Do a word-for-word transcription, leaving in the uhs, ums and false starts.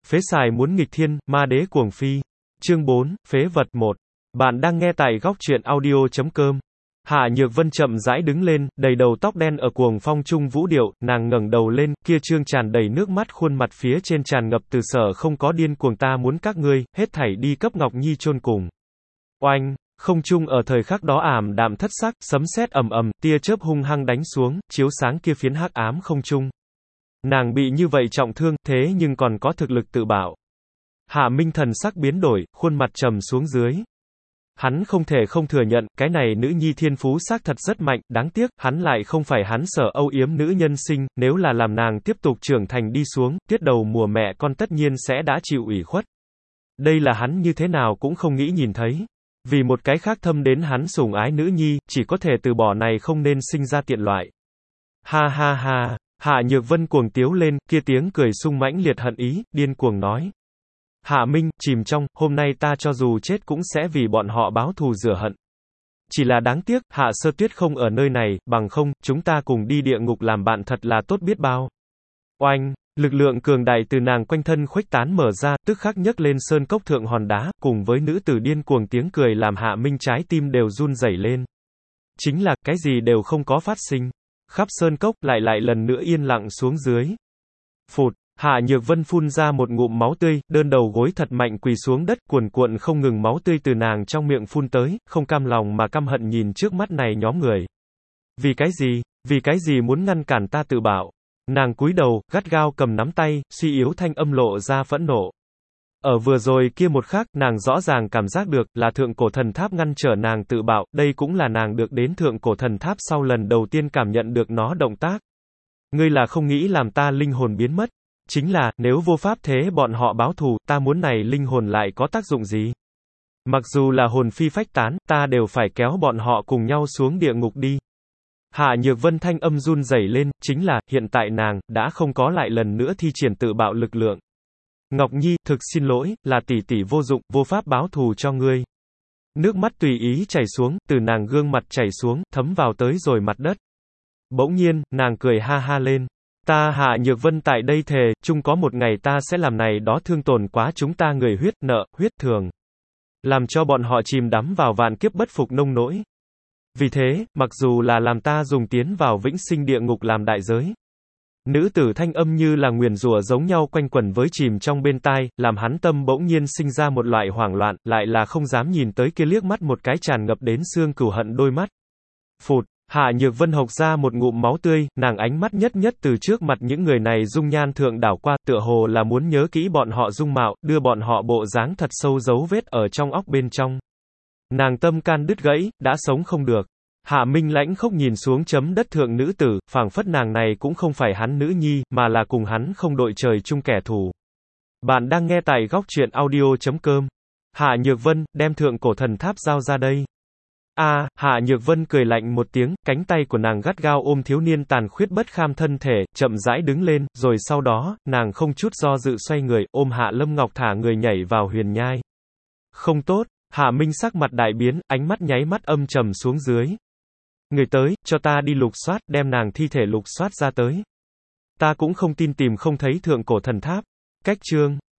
Phế xài muốn nghịch thiên, ma đế cuồng phi. Chương bốn, phế vật một. Bạn đang nghe tại góc truyện audio chấm com. Hạ Nhược Vân chậm rãi đứng lên, đầy đầu tóc đen ở cuồng phong trung vũ điệu, nàng ngẩng đầu lên, kia trương tràn đầy nước mắt khuôn mặt phía trên tràn ngập từ sở không có điên cuồng ta muốn các ngươi, hết thảy đi cấp Ngọc Nhi chôn cùng. Oanh, không trung ở thời khắc đó ảm đạm thất sắc, sấm sét ầm ầm, tia chớp hung hăng đánh xuống, chiếu sáng kia phiến hắc ám không trung. Nàng bị như vậy trọng thương, thế nhưng còn có thực lực tự bảo. Hạ Minh thần sắc biến đổi, khuôn mặt trầm xuống dưới. Hắn không thể không thừa nhận, cái này nữ nhi thiên phú xác thật rất mạnh, đáng tiếc, hắn lại không phải hắn sở âu yếm nữ nhân sinh, nếu là làm nàng tiếp tục trưởng thành đi xuống, tiết đầu mùa mẹ con tất nhiên sẽ đã chịu ủy khuất. Đây là hắn như thế nào cũng không nghĩ nhìn thấy. Vì một cái khác thâm đến hắn sủng ái nữ nhi, chỉ có thể từ bỏ này không nên sinh ra tiện loại. Ha ha ha, Hạ Nhược Vân cuồng tiếu lên, kia tiếng cười sung mãnh liệt hận ý, điên cuồng nói. Hạ Minh, chìm trong, hôm nay ta cho dù chết cũng sẽ vì bọn họ báo thù rửa hận. Chỉ là đáng tiếc, Hạ Sơ Tuyết không ở nơi này, bằng không, chúng ta cùng đi địa ngục làm bạn thật là tốt biết bao. Oanh, lực lượng cường đại từ nàng quanh thân khuếch tán mở ra, tức khắc nhấc lên sơn cốc thượng hòn đá, cùng với nữ tử điên cuồng tiếng cười làm Hạ Minh trái tim đều run rẩy lên. Chính là, cái gì đều không có phát sinh. Khắp sơn cốc, lại lại lần nữa yên lặng xuống dưới. Phụt. Hạ Nhược Vân phun ra một ngụm máu tươi, đơn đầu gối thật mạnh quỳ xuống đất, cuồn cuộn không ngừng máu tươi từ nàng trong miệng phun tới, không cam lòng mà căm hận nhìn trước mắt này nhóm người. Vì cái gì? Vì cái gì muốn ngăn cản ta tự bảo? Nàng cúi đầu, gắt gao cầm nắm tay, suy yếu thanh âm lộ ra phẫn nộ. Ở vừa rồi kia một khắc, nàng rõ ràng cảm giác được, là thượng cổ thần tháp ngăn trở nàng tự bảo, đây cũng là nàng được đến thượng cổ thần tháp sau lần đầu tiên cảm nhận được nó động tác. Ngươi là không nghĩ làm ta linh hồn biến mất. Chính là, nếu vô pháp thế bọn họ báo thù, ta muốn này linh hồn lại có tác dụng gì? Mặc dù là hồn phi phách tán, ta đều phải kéo bọn họ cùng nhau xuống địa ngục đi. Hạ Nhược Vân thanh âm run rẩy lên, chính là, hiện tại nàng, đã không có lại lần nữa thi triển tự bạo lực lượng. Ngọc Nhi, thực xin lỗi, là tỷ tỷ vô dụng, vô pháp báo thù cho ngươi. Nước mắt tùy ý chảy xuống, từ nàng gương mặt chảy xuống, thấm vào tới rồi mặt đất. Bỗng nhiên, nàng cười ha ha lên. Ta Hạ Nhược Vân tại đây thề, chung có một ngày ta sẽ làm này đó thương tổn quá chúng ta người huyết nợ, huyết thường. Làm cho bọn họ chìm đắm vào vạn kiếp bất phục nông nỗi. Vì thế, mặc dù là làm ta dùng tiến vào vĩnh sinh địa ngục làm đại giới. Nữ tử thanh âm như là nguyền rủa giống nhau quanh quẩn với chìm trong bên tai, làm hắn tâm bỗng nhiên sinh ra một loại hoảng loạn, lại là không dám nhìn tới kia liếc mắt một cái tràn ngập đến xương cừu hận đôi mắt. Phụt. Hạ Nhược Vân hộc ra một ngụm máu tươi, nàng ánh mắt nhất nhất từ trước mặt những người này dung nhan thượng đảo qua, tựa hồ là muốn nhớ kỹ bọn họ dung mạo, đưa bọn họ bộ dáng thật sâu dấu vết ở trong óc bên trong. Nàng tâm can đứt gãy, đã sống không được. Hạ Minh lãnh khốc nhìn xuống chấm đất thượng nữ tử, phảng phất nàng này cũng không phải hắn nữ nhi, mà là cùng hắn không đội trời chung kẻ thù. Bạn đang nghe tại góc truyện audio chấm com. Hạ Nhược Vân, đem thượng cổ thần tháp giao ra đây. A, à, Hạ Nhược Vân cười lạnh một tiếng, cánh tay của nàng gắt gao ôm thiếu niên tàn khuyết bất kham thân thể, chậm rãi đứng lên, rồi sau đó, nàng không chút do dự xoay người, ôm Hạ Lâm Ngọc thả người nhảy vào huyền nhai. Không tốt, Hạ Minh sắc mặt đại biến, ánh mắt nháy mắt âm trầm xuống dưới. Người tới, cho ta đi lục soát, đem nàng thi thể lục soát ra tới. Ta cũng không tin tìm không thấy thượng cổ thần tháp. Cách chương.